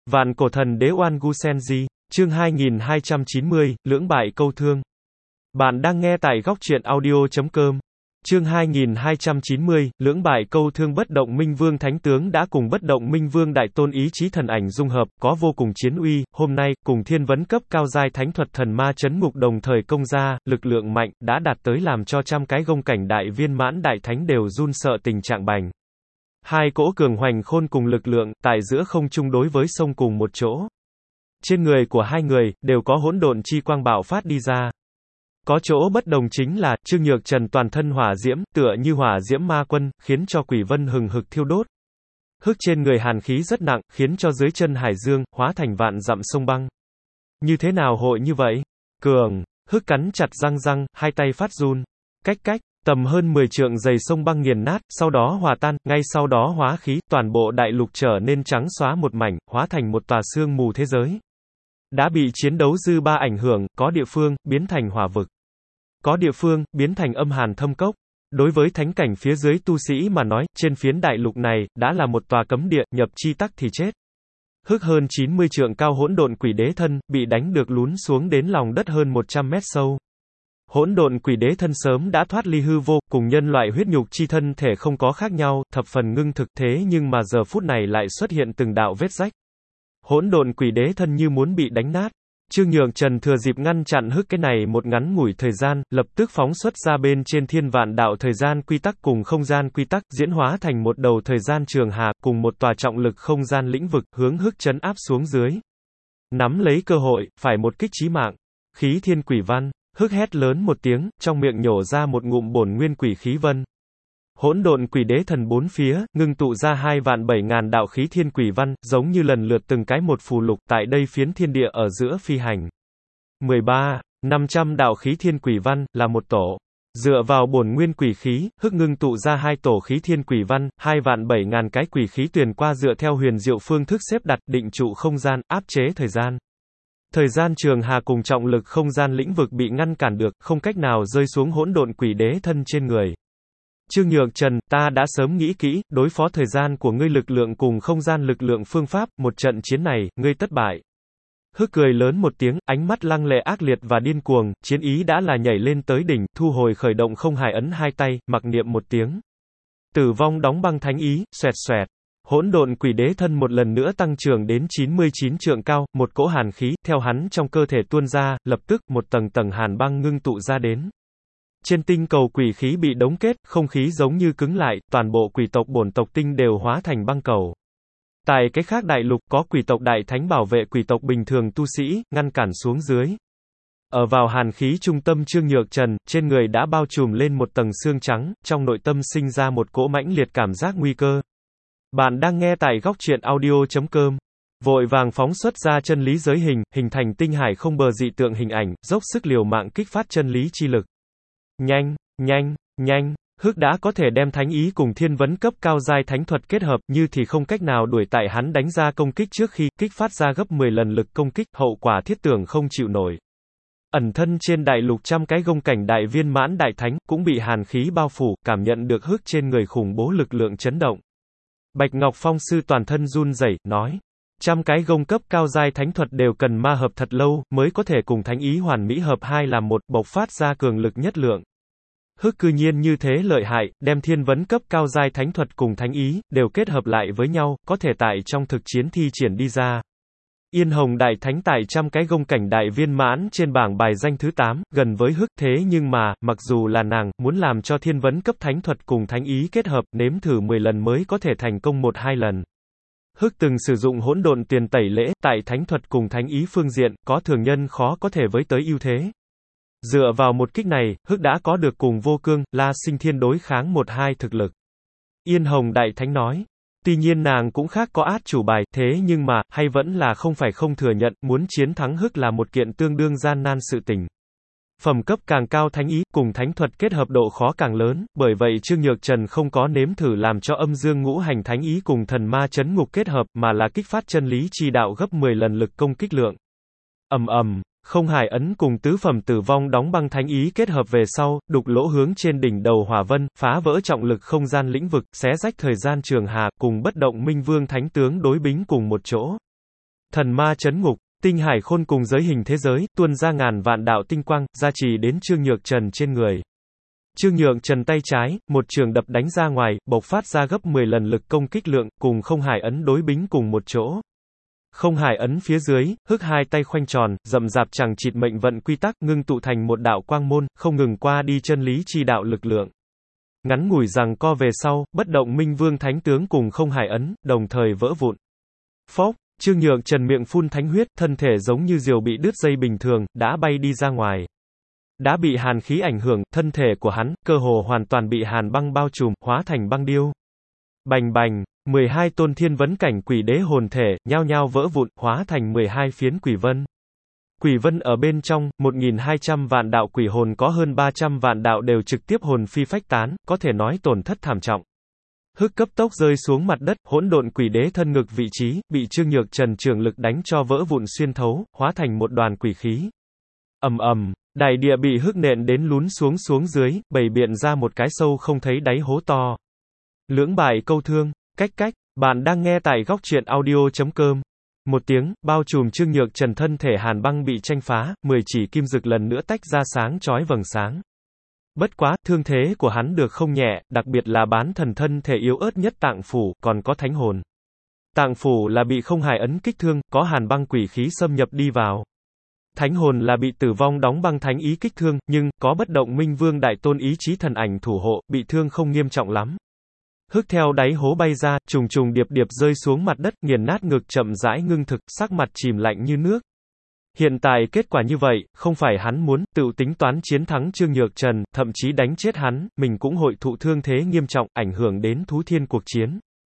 Vạn cổ thần đế Oan Gu Senji, chương 2290, lưỡng bại câu thương. Bạn đang nghe tại góc truyện audio.com. Chương 2290, lưỡng bại câu thương. Bất động minh vương thánh tướng đã cùng bất động minh vương đại tôn ý chí thần ảnh dung hợp, có vô cùng chiến uy, hôm nay, cùng thiên vấn cấp cao giai thánh thuật thần ma chấn ngục đồng thời công ra, lực lượng mạnh, đã đạt tới làm cho trăm cái gông cảnh đại viên mãn đại thánh đều run sợ tình trạng bành. Hai cỗ cường hoành khôn cùng lực lượng, tại giữa không trung đối với sông cùng một chỗ. Trên người của hai người, đều có hỗn độn chi quang bạo phát đi ra. Có chỗ bất đồng chính là, Trương Nhược Trần toàn thân hỏa diễm, tựa như hỏa diễm ma quân, khiến cho quỷ vân hừng hực thiêu đốt. Hức trên người hàn khí rất nặng, khiến cho dưới chân hải dương, hóa thành vạn dặm sông băng. Như thế nào hội như vậy? Cường, Hức cắn chặt răng, hai tay phát run. Cách, tầm hơn 10 trượng dày sông băng nghiền nát, sau đó hòa tan, ngay sau đó hóa khí, toàn bộ đại lục trở nên trắng xóa một mảnh, hóa thành một tòa sương mù thế giới. Đã bị chiến đấu dư ba ảnh hưởng, có địa phương, biến thành hỏa vực. Có địa phương, biến thành âm hàn thâm cốc. Đối với thánh cảnh phía dưới tu sĩ mà nói, trên phiến đại lục này, đã là một tòa cấm địa, nhập chi tắc thì chết. Hức hơn 90 trượng cao hỗn độn quỷ đế thân, bị đánh được lún xuống đến lòng đất hơn 100 mét sâu. Hỗn độn quỷ đế thân sớm đã thoát ly hư vô, cùng nhân loại huyết nhục chi thân thể không có khác nhau, thập phần ngưng thực thế nhưng mà giờ phút này lại xuất hiện từng đạo vết rách. Hỗn độn quỷ đế thân như muốn bị đánh nát. Trương Nhược Trần thừa dịp ngăn chặn Hức cái này một ngắn ngủi thời gian, lập tức phóng xuất ra bên trên thiên vạn đạo thời gian quy tắc cùng không gian quy tắc, diễn hóa thành một đầu thời gian trường hà, cùng một tòa trọng lực không gian lĩnh vực, hướng Hức trấn áp xuống dưới. Nắm lấy cơ hội, phải một kích chí mạng. Khí thiên quỷ văn. Hức hét lớn một tiếng, trong miệng nhổ ra một ngụm bổn nguyên quỷ khí vân. Hỗn độn quỷ đế thần bốn phía, ngưng tụ ra 2.700.000 đạo khí thiên quỷ văn, giống như lần lượt từng cái một phù lục, tại đây phiến thiên địa ở giữa phi hành. 500 đạo khí thiên quỷ văn, là một tổ. Dựa vào bổn nguyên quỷ khí, Hức ngưng tụ ra hai tổ khí thiên quỷ văn, 2.700.000 cái quỷ khí tuyền qua dựa theo huyền diệu phương thức xếp đặt, định trụ không gian, áp chế thời gian. Thời gian trường hà cùng trọng lực không gian lĩnh vực bị ngăn cản được, không cách nào rơi xuống hỗn độn quỷ đế thân trên người. Trương Nhược Trần, ta đã sớm nghĩ kỹ, đối phó thời gian của ngươi lực lượng cùng không gian lực lượng phương pháp, một trận chiến này, ngươi tất bại. Hức cười lớn một tiếng, ánh mắt lăng lệ ác liệt và điên cuồng, chiến ý đã là nhảy lên tới đỉnh, thu hồi khởi động không hài ấn hai tay, mặc niệm một tiếng. Tử vong đóng băng thánh ý, xoẹt. Hỗn độn quỷ đế thân một lần nữa tăng trưởng đến 99 trượng cao, một cỗ hàn khí, theo hắn trong cơ thể tuôn ra, lập tức, một tầng hàn băng ngưng tụ ra đến. Trên tinh cầu quỷ khí bị đóng kết, không khí giống như cứng lại, toàn bộ quỷ tộc bổn tộc tinh đều hóa thành băng cầu. Tại cái khác đại lục, có quỷ tộc đại thánh bảo vệ quỷ tộc bình thường tu sĩ, ngăn cản xuống dưới. Ở vào hàn khí trung tâm Trương Nhược Trần, trên người đã bao trùm lên một tầng xương trắng, trong nội tâm sinh ra một cỗ mãnh liệt cảm giác nguy cơ. Bạn đang nghe tại góc truyện audio.com. Vội vàng phóng xuất ra chân lý giới hình, hình thành tinh hải không bờ dị tượng hình ảnh, dốc sức liều mạng kích phát chân lý chi lực. Nhanh, Hức đã có thể đem thánh ý cùng thiên vấn cấp cao giai thánh thuật kết hợp, như thì không cách nào đuổi tại hắn đánh ra công kích trước khi, kích phát ra gấp 10 lần lực công kích, hậu quả thiết tưởng không chịu nổi. Ẩn thân trên đại lục trăm cái gông cảnh đại viên mãn đại thánh, cũng bị hàn khí bao phủ, cảm nhận được Hức trên người khủng bố lực lượng chấn động. Bạch Ngọc Phong sư toàn thân run rẩy, nói. Trăm cái gông cấp cao giai thánh thuật đều cần ma hợp thật lâu, mới có thể cùng thánh ý hoàn mỹ hợp hai làm một, bộc phát ra cường lực nhất lượng. Hức cư nhiên như thế lợi hại, đem thiên vấn cấp cao giai thánh thuật cùng thánh ý, đều kết hợp lại với nhau, có thể tại trong thực chiến thi triển đi ra. Yên Hồng đại thánh tại trăm cái gông cảnh đại viên mãn trên bảng bài danh thứ 8, gần với Hức, thế nhưng mà, mặc dù là nàng, muốn làm cho thiên vấn cấp thánh thuật cùng thánh ý kết hợp, nếm thử 10 lần mới có thể thành công 1-2 lần. Hức từng sử dụng hỗn độn tiền tẩy lễ, tại thánh thuật cùng thánh ý phương diện, có thường nhân khó có thể với tới ưu thế. Dựa vào một kích này, Hức đã có được cùng Vô Cương, La Sinh Thiên đối kháng 1-2 thực lực. Yên Hồng đại thánh nói. Tuy nhiên nàng cũng khác có át chủ bài, thế nhưng mà, hay vẫn là không phải không thừa nhận, muốn chiến thắng Hức là một kiện tương đương gian nan sự tình. Phẩm cấp càng cao thánh ý, cùng thánh thuật kết hợp độ khó càng lớn, bởi vậy Trương Nhược Trần không có nếm thử làm cho âm dương ngũ hành thánh ý cùng thần ma chấn ngục kết hợp, mà là kích phát chân lý chi đạo gấp 10 lần lực công kích lượng. Không hài ấn cùng tứ phẩm tử vong đóng băng thánh ý kết hợp về sau, đục lỗ hướng trên đỉnh đầu hỏa vân, phá vỡ trọng lực không gian lĩnh vực, xé rách thời gian trường hà, cùng bất động minh vương thánh tướng đối bính cùng một chỗ. Thần ma chấn ngục, tinh hải khôn cùng giới hình thế giới, tuôn ra ngàn vạn đạo tinh quang, gia trì đến Trương Nhược Trần trên người. Trương Nhược Trần tay trái, một trường đập đánh ra ngoài, bộc phát ra gấp 10 lần lực công kích lượng, cùng không hải ấn đối bính cùng một chỗ. Không hải ấn phía dưới, hức hai tay khoanh tròn, rậm rạp chẳng chịt mệnh vận quy tắc, ngưng tụ thành một đạo quang môn, không ngừng qua đi chân lý chi đạo lực lượng. Ngắn ngủi rằng co về sau, bất động minh vương thánh tướng cùng không hải ấn, đồng thời vỡ vụn. Phốc, Trương Nhược Trần miệng phun thánh huyết, thân thể giống như diều bị đứt dây bình thường, đã bay đi ra ngoài. Đã bị hàn khí ảnh hưởng, thân thể của hắn, cơ hồ hoàn toàn bị hàn băng bao trùm, hóa thành băng điêu. Bành bành, 12 tôn thiên vấn cảnh quỷ đế hồn thể, nhao nhao vỡ vụn, hóa thành 12 phiến quỷ vân. Quỷ vân ở bên trong, 1.200 vạn đạo quỷ hồn có hơn 300 vạn đạo đều trực tiếp hồn phi phách tán, có thể nói tổn thất thảm trọng. Hức cấp tốc rơi xuống mặt đất, hỗn độn quỷ đế thân ngực vị trí, bị Trương Nhược Trần trường lực đánh cho vỡ vụn xuyên thấu, hóa thành một đoàn quỷ khí. Ầm ầm, đại địa bị hức nện đến lún xuống dưới, bày biện ra một cái sâu không thấy đáy hố to. Lưỡng bại câu thương, cách, bạn đang nghe tại góc truyện audio.com. Một tiếng, bao trùm Trương Nhược Trần thân thể hàn băng bị tranh phá, 10 chỉ kim dực lần nữa tách ra sáng chói vầng sáng. Bất quá, thương thế của hắn được không nhẹ, đặc biệt là bán thần thân thể yếu ớt nhất tạng phủ, còn có thánh hồn. Tạng phủ là bị không hải ấn kích thương, có hàn băng quỷ khí xâm nhập đi vào. Thánh hồn là bị tử vong đóng băng thánh ý kích thương, nhưng, có bất động minh vương đại tôn ý chí thần ảnh thủ hộ, bị thương không nghiêm trọng lắm. Hức theo đáy hố bay ra, trùng trùng điệp điệp rơi xuống mặt đất, nghiền nát ngực chậm rãi ngưng thực, sắc mặt chìm lạnh như nước. Hiện tại kết quả như vậy, không phải hắn muốn, tự tính toán chiến thắng Trương Nhược Trần, thậm chí đánh chết hắn, mình cũng hội thụ thương thế nghiêm trọng, ảnh hưởng đến thú thiên cuộc chiến.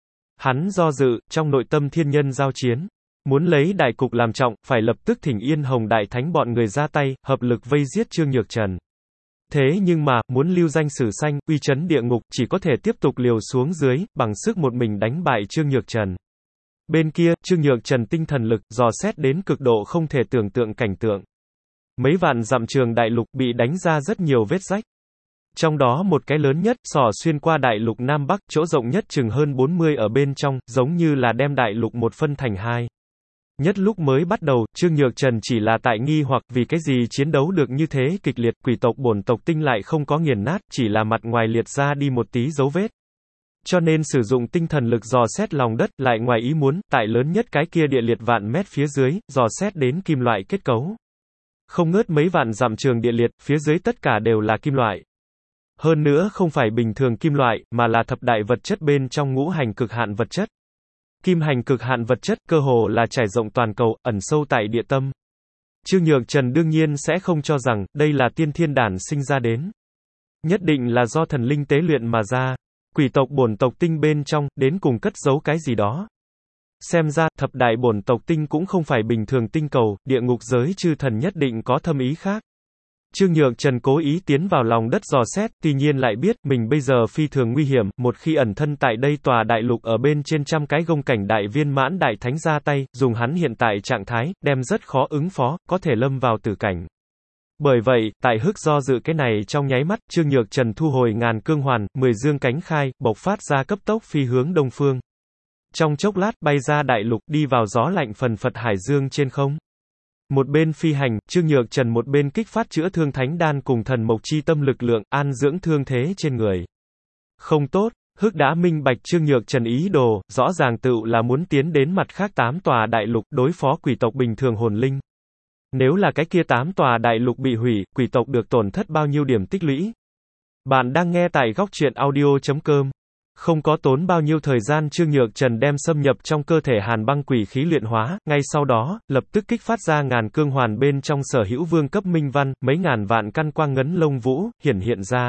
Hắn do dự, trong nội tâm thiên nhân giao chiến. Muốn lấy đại cục làm trọng, phải lập tức thỉnh Yên Hồng Đại Thánh bọn người ra tay, hợp lực vây giết Trương Nhược Trần. Thế nhưng mà, muốn lưu danh sử xanh, uy chấn địa ngục, chỉ có thể tiếp tục liều xuống dưới, bằng sức một mình đánh bại Trương Nhược Trần. Bên kia, Trương Nhược Trần tinh thần lực, dò xét đến cực độ không thể tưởng tượng cảnh tượng. Mấy vạn dặm trường đại lục bị đánh ra rất nhiều vết rách. Trong đó một cái lớn nhất, xỏ xuyên qua đại lục Nam Bắc, chỗ rộng nhất chừng hơn 40 ở bên trong, giống như là đem đại lục một phân thành hai. Nhất lúc mới bắt đầu, Trương Nhược Trần chỉ là tại nghi hoặc vì cái gì chiến đấu được như thế kịch liệt, quỷ tộc bổn tộc tinh lại không có nghiền nát, chỉ là mặt ngoài liệt ra đi một tí dấu vết. Cho nên sử dụng tinh thần lực dò xét lòng đất, lại ngoài ý muốn, tại lớn nhất cái kia địa liệt vạn mét phía dưới, dò xét đến kim loại kết cấu. Không ngớt mấy vạn dặm trường địa liệt, phía dưới tất cả đều là kim loại. Hơn nữa không phải bình thường kim loại, mà là thập đại vật chất bên trong ngũ hành cực hạn vật chất. Kim hành cực hạn vật chất, cơ hồ là trải rộng toàn cầu, ẩn sâu tại địa tâm. Trương Nhược Trần đương nhiên sẽ không cho rằng, đây là tiên thiên đản sinh ra đến. Nhất định là do thần linh tế luyện mà ra. Quỷ tộc bổn tộc tinh bên trong, đến cùng cất giấu cái gì đó. Xem ra, thập đại bổn tộc tinh cũng không phải bình thường tinh cầu, địa ngục giới chư thần nhất định có thâm ý khác. Trương Nhược Trần cố ý tiến vào lòng đất dò xét, tuy nhiên lại biết, mình bây giờ phi thường nguy hiểm, một khi ẩn thân tại đây tòa đại lục ở bên trên trăm cái gông cảnh đại viên mãn đại thánh ra tay, dùng hắn hiện tại trạng thái, đem rất khó ứng phó, có thể lâm vào tử cảnh. Bởi vậy, tại hức do dự cái này trong nháy mắt, Trương Nhược Trần thu hồi ngàn cương hoàn, 10 dương cánh khai, bộc phát ra cấp tốc phi hướng đông phương. Trong chốc lát, bay ra đại lục, đi vào gió lạnh phần phật hải dương trên không. Một bên phi hành, Trương Nhược Trần một bên kích phát chữa thương thánh đan cùng thần mộc chi tâm lực lượng, an dưỡng thương thế trên người. Không tốt, hức đã minh bạch Trương Nhược Trần ý đồ, rõ ràng tựu là muốn tiến đến mặt khác 8 tòa đại lục, đối phó quỷ tộc bình thường hồn linh. Nếu là cái kia 8 tòa đại lục bị hủy, quỷ tộc được tổn thất bao nhiêu điểm tích lũy? Bạn đang nghe tại góc truyện audio.com. Không có tốn bao nhiêu thời gian Trương Nhược Trần đem xâm nhập trong cơ thể hàn băng quỷ khí luyện hóa, ngay sau đó, lập tức kích phát ra ngàn cương hoàn bên trong sở hữu vương cấp minh văn, mấy ngàn vạn căn quang ngấn lông vũ, hiện ra.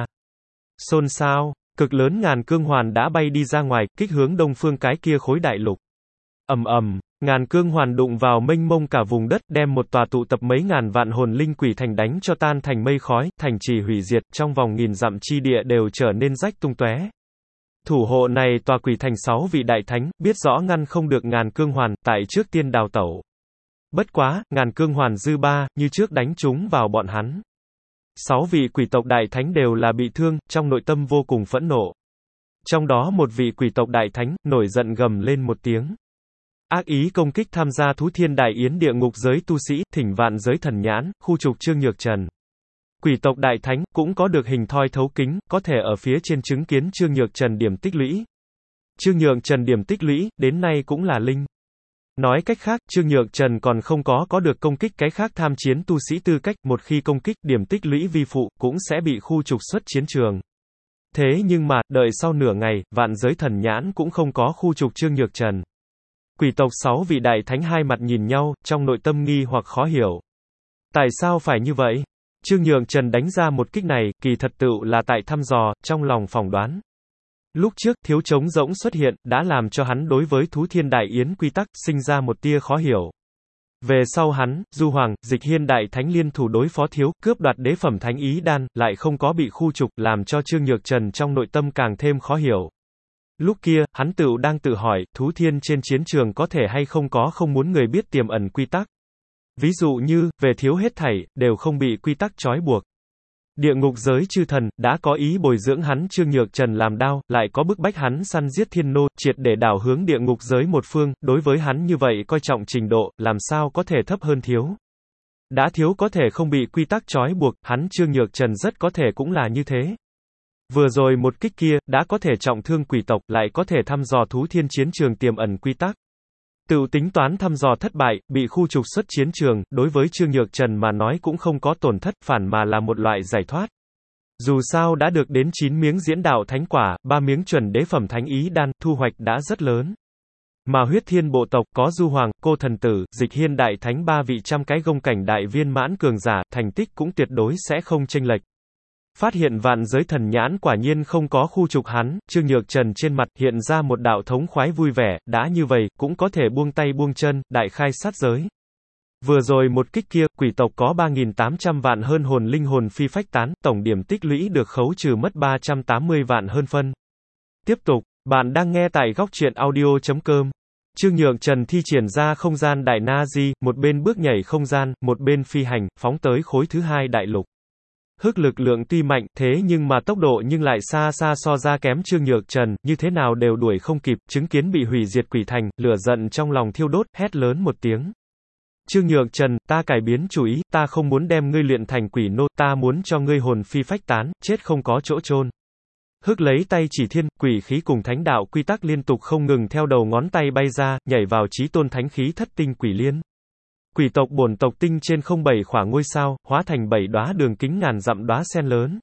Xôn xao, cực lớn ngàn cương hoàn đã bay đi ra ngoài, kích hướng đông phương cái kia khối đại lục. Ầm ầm, ngàn cương hoàn đụng vào mênh mông cả vùng đất, đem một tòa tụ tập mấy ngàn vạn hồn linh quỷ thành đánh cho tan thành mây khói, thành trì hủy diệt, trong vòng nghìn dặm chi địa đều trở nên rách tung tóe. Thủ hộ này tòa quỷ thành 6 vị đại thánh, biết rõ ngăn không được ngàn cương hoàn, tại trước tiên đào tẩu. Bất quá, ngàn cương hoàn dư ba, như trước đánh trúng vào bọn hắn. 6 vị quỷ tộc đại thánh đều là bị thương, trong nội tâm vô cùng phẫn nộ. Trong đó một vị quỷ tộc đại thánh, nổi giận gầm lên một tiếng. ác ý công kích tham gia Thú Thiên Đại Yến địa ngục giới tu sĩ, thỉnh vạn giới thần nhãn, khu trục Trương Nhược Trần. Quỷ tộc Đại Thánh, cũng có được hình thoi thấu kính, có thể ở phía trên chứng kiến Trương Nhược Trần điểm tích lũy. Trương Nhược Trần điểm tích lũy, đến nay cũng là linh. Nói cách khác, Trương Nhược Trần còn không có được công kích cái khác tham chiến tu sĩ tư cách, một khi công kích, điểm tích lũy vi phụ, cũng sẽ bị khu trục xuất chiến trường. Thế nhưng mà, đợi sau nửa ngày, vạn giới thần nhãn cũng không có khu trục Trương Nhược Trần. Quỷ tộc 6 vị đại thánh hai mặt nhìn nhau, trong nội tâm nghi hoặc khó hiểu. Tại sao phải như vậy? Trương Nhược Trần đánh ra một kích này, kỳ thật tựu là tại thăm dò, trong lòng phỏng đoán. Lúc trước, thiếu trống rỗng xuất hiện, đã làm cho hắn đối với Thú Thiên Đại Yến quy tắc, sinh ra một tia khó hiểu. Về sau hắn, Du Hoàng, Dịch Hiên Đại Thánh liên thủ đối phó thiếu, cướp đoạt đế phẩm thánh ý đan, lại không có bị khu trục, làm cho Trương Nhược Trần trong nội tâm càng thêm khó hiểu. Lúc kia, hắn tựu đang tự hỏi, Thú Thiên trên chiến trường có thể hay không có không muốn người biết tiềm ẩn quy tắc. Ví dụ như, về thiếu hết thảy, đều không bị quy tắc trói buộc. Địa ngục giới chư thần, đã có ý bồi dưỡng hắn Trương Nhược Trần làm đao, lại có bức bách hắn săn giết thiên nô, triệt để đảo hướng địa ngục giới một phương, đối với hắn như vậy coi trọng trình độ, làm sao có thể thấp hơn thiếu. Đã thiếu có thể không bị quy tắc trói buộc, hắn Trương Nhược Trần rất có thể cũng là như thế. Vừa rồi một kích kia, đã có thể trọng thương quỷ tộc, lại có thể thăm dò Thú Thiên chiến trường tiềm ẩn quy tắc. Tự tính toán thăm dò thất bại, bị khu trục xuất chiến trường, đối với Trương Nhược Trần mà nói cũng không có tổn thất, phản mà là một loại giải thoát. Dù sao đã được đến 9 miếng diễn đạo thánh quả, 3 miếng chuẩn đế phẩm thánh ý đan, thu hoạch đã rất lớn. Mà huyết thiên bộ tộc, có Du Hoàng, Cô Thần Tử, Dịch Hiên Đại Thánh 3 vị trăm cái gông cảnh đại viên mãn cường giả, thành tích cũng tuyệt đối sẽ không chênh lệch. Phát hiện vạn giới thần nhãn quả nhiên không có khu trục hắn, Trương Nhược Trần trên mặt hiện ra một đạo thống khoái vui vẻ, đã như vậy, cũng có thể buông tay buông chân, đại khai sát giới. Vừa rồi một kích kia, quỷ tộc có 3.800 vạn hơn hồn linh hồn phi phách tán, tổng điểm tích lũy được khấu trừ mất 380 vạn hơn phân. Tiếp tục, bạn đang nghe tại góc truyện audio.com. Trương Nhược Trần thi triển ra không gian đại Na-di, một bên bước nhảy không gian, một bên phi hành, phóng tới khối thứ hai đại lục. Hức lực lượng tuy mạnh, thế nhưng mà tốc độ nhưng lại xa xa so ra kém Trương Nhược Trần, như thế nào đều đuổi không kịp, chứng kiến bị hủy diệt quỷ thành, lửa giận trong lòng thiêu đốt, hét lớn một tiếng. Trương Nhược Trần, ta cải biến chủ ý, ta không muốn đem ngươi luyện thành quỷ nô, ta muốn cho ngươi hồn phi phách tán, chết không có chỗ chôn. Hức lấy tay chỉ thiên, quỷ khí cùng thánh đạo quy tắc liên tục không ngừng theo đầu ngón tay bay ra, nhảy vào chí tôn thánh khí thất tinh quỷ liên. Quỷ tộc bổn tộc tinh trên không 7 khỏa ngôi sao, hóa thành 7 đóa đường kính ngàn dặm đóa sen lớn.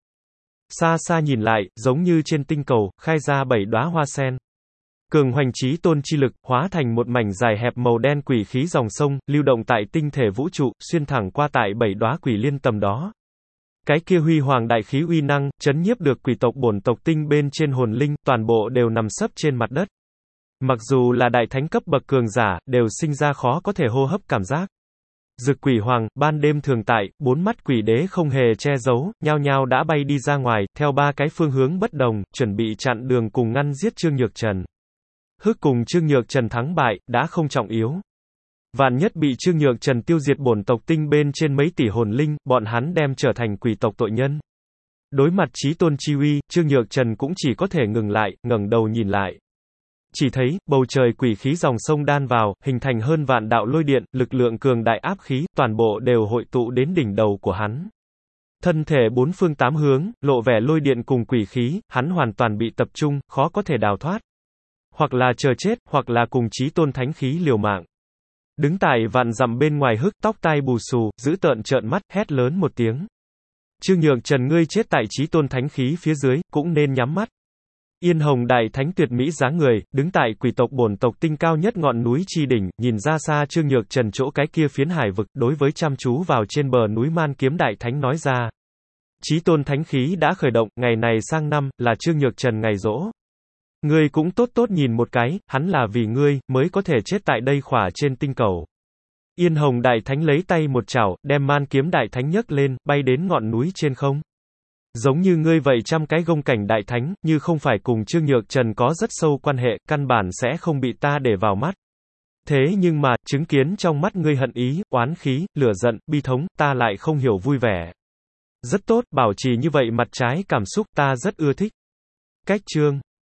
Xa xa nhìn lại, giống như trên tinh cầu, khai ra 7 đóa hoa sen. Cường hoành chí tôn chi lực, hóa thành một mảnh dài hẹp màu đen quỷ khí dòng sông, lưu động tại tinh thể vũ trụ, xuyên thẳng qua tại 7 đóa quỷ liên tầm đó. Cái kia huy hoàng đại khí uy năng, chấn nhiếp được quỷ tộc bổn tộc tinh bên trên hồn linh, toàn bộ đều nằm sấp trên mặt đất. Mặc dù là đại thánh cấp bậc cường giả, đều sinh ra khó có thể hô hấp cảm giác. Dực quỷ hoàng, ban đêm thường tại, 4 mắt quỷ đế không hề che giấu, nhao nhao đã bay đi ra ngoài, theo 3 cái phương hướng bất đồng, chuẩn bị chặn đường cùng ngăn giết Trương Nhược Trần. Hức cùng Trương Nhược Trần thắng bại, đã không trọng yếu. Vạn nhất bị Trương Nhược Trần tiêu diệt bổn tộc tinh bên trên mấy tỷ hồn linh, bọn hắn đem trở thành quỷ tộc tội nhân. Đối mặt chí tôn chi uy, Trương Nhược Trần cũng chỉ có thể ngừng lại, ngẩng đầu nhìn lại. Chỉ thấy, bầu trời quỷ khí dòng sông đan vào, hình thành hơn vạn đạo lôi điện, lực lượng cường đại áp khí, toàn bộ đều hội tụ đến đỉnh đầu của hắn. Thân thể bốn phương tám hướng, lộ vẻ lôi điện cùng quỷ khí, hắn hoàn toàn bị tập trung, khó có thể đào thoát. Hoặc là chờ chết, hoặc là cùng chí tôn thánh khí liều mạng. Đứng tại vạn dặm bên ngoài hức, tóc tai bù xù, giữ tợn trợn mắt, hét lớn một tiếng. Trương Nhược Trần ngươi chết tại chí tôn thánh khí phía dưới, cũng nên nhắm mắt. Yên Hồng Đại Thánh tuyệt mỹ dáng người, đứng tại quỷ tộc bổn tộc tinh cao nhất ngọn núi chi đỉnh, nhìn ra xa Trương Nhược Trần chỗ cái kia phiến hải vực, đối với chăm chú vào trên bờ núi Man Kiếm Đại Thánh nói ra. Chí tôn thánh khí đã khởi động, ngày này sang năm, là Trương Nhược Trần ngày giỗ. Ngươi cũng tốt tốt nhìn một cái, hắn là vì ngươi, mới có thể chết tại đây khỏa trên tinh cầu. Yên Hồng Đại Thánh lấy tay một chảo, đem Man Kiếm Đại Thánh nhấc lên, bay đến ngọn núi trên không. Giống như ngươi vậy trăm cái gông cảnh đại thánh, như không phải cùng Trương Nhược Trần có rất sâu quan hệ, căn bản sẽ không bị ta để vào mắt. Thế nhưng mà, chứng kiến trong mắt ngươi hận ý, oán khí, lửa giận, bi thống, ta lại không hiểu vui vẻ. Rất tốt, bảo trì như vậy mặt trái cảm xúc, ta rất ưa thích. Cách chương